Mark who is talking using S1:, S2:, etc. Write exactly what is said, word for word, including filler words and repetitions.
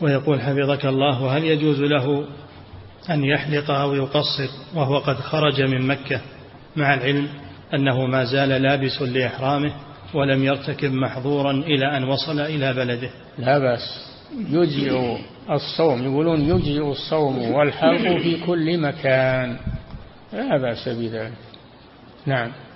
S1: ويقول حفظك الله: هل يجوز له أن يحلق أو يقصر وهو قد خرج من مكة مع العلم أنه ما زال لابس لإحرامه ولم يرتكب محظورا إلى أن وصل إلى بلده؟
S2: لا بأس، يجزئ الصوم، يقولون يجزئ الصوم والحلق في كل مكان، لا بأس بذلك. نعم.